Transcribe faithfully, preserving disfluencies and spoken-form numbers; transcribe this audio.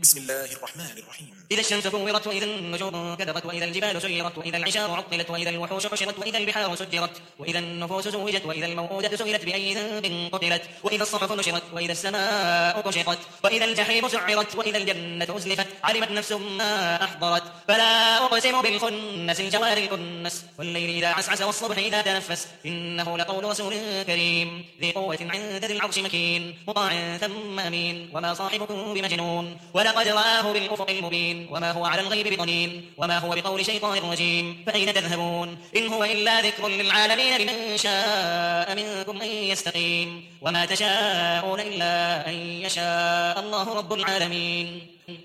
بسم الله الرحمن الرحيم. إذا الشمس كورت وإذا النجوم كدرت وإذا الجبال سيرت وإذا العشار عطلت وإذا الوحوش حشرت وإذا البحار سجرت وإذا النفوس زوجت وإذا الموءودة سئلت بأي ذنب قتلت وإذا الصحف نشرت وإذا السماء كشطت وإذا الجحيم سعرت وإذا الجنة أزلفت علمت نفس ما أحضرت فلا أقسم بالخنس الجوار الكنس والليل إذا عسعس والصبح إذا تنفس إنه لقول رسول كريم ذي قوة عند ذي العرش مكين مطاع ثم أمين وما صاحبكم بمجنون ولقد رآه بالأفق المبين وما هو على الغيب بضنين وما هو بقول شيطان رجيم فأين تذهبون إن هو إلا ذكر للعالمين لمن شاء منكم أن يستقيم وما تشاءون إلا أن يشاء الله رب العالمين.